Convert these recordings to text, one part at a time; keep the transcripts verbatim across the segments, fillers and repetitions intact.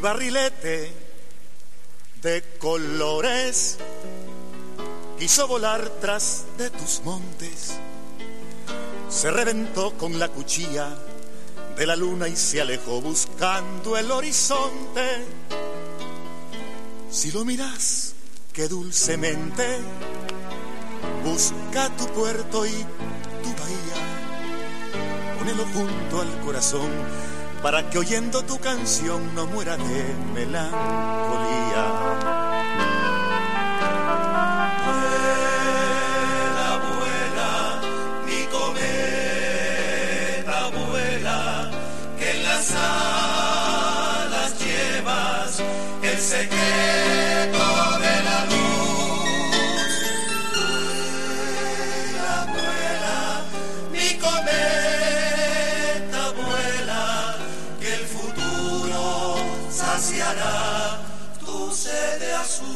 barrilete de colores quiso volar tras de tus montes, se reventó con la cuchilla de la luna y se alejó buscando el horizonte. Si lo miras, que dulcemente busca tu puerto y tu bahía, ponelo junto al corazón para que oyendo tu canción no muera de melancolía. Alas llevas el secreto de la luz. Vuela, vuela, mi cometa vuela, que el futuro saciará tu sed azul.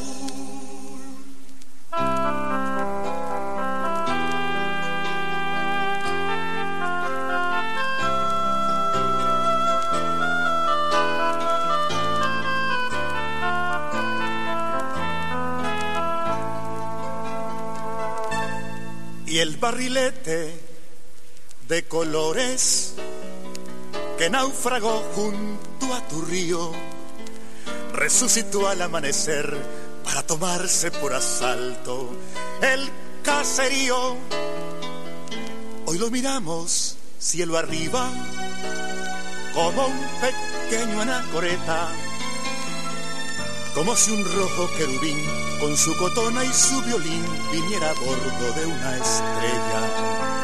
Y el barrilete de colores que naufragó junto a tu río resucitó al amanecer para tomarse por asalto el caserío. Hoy lo miramos cielo arriba como un pequeño anacoreta, como si un rojo querubín con su cotona y su violín viniera a bordo de una estrella.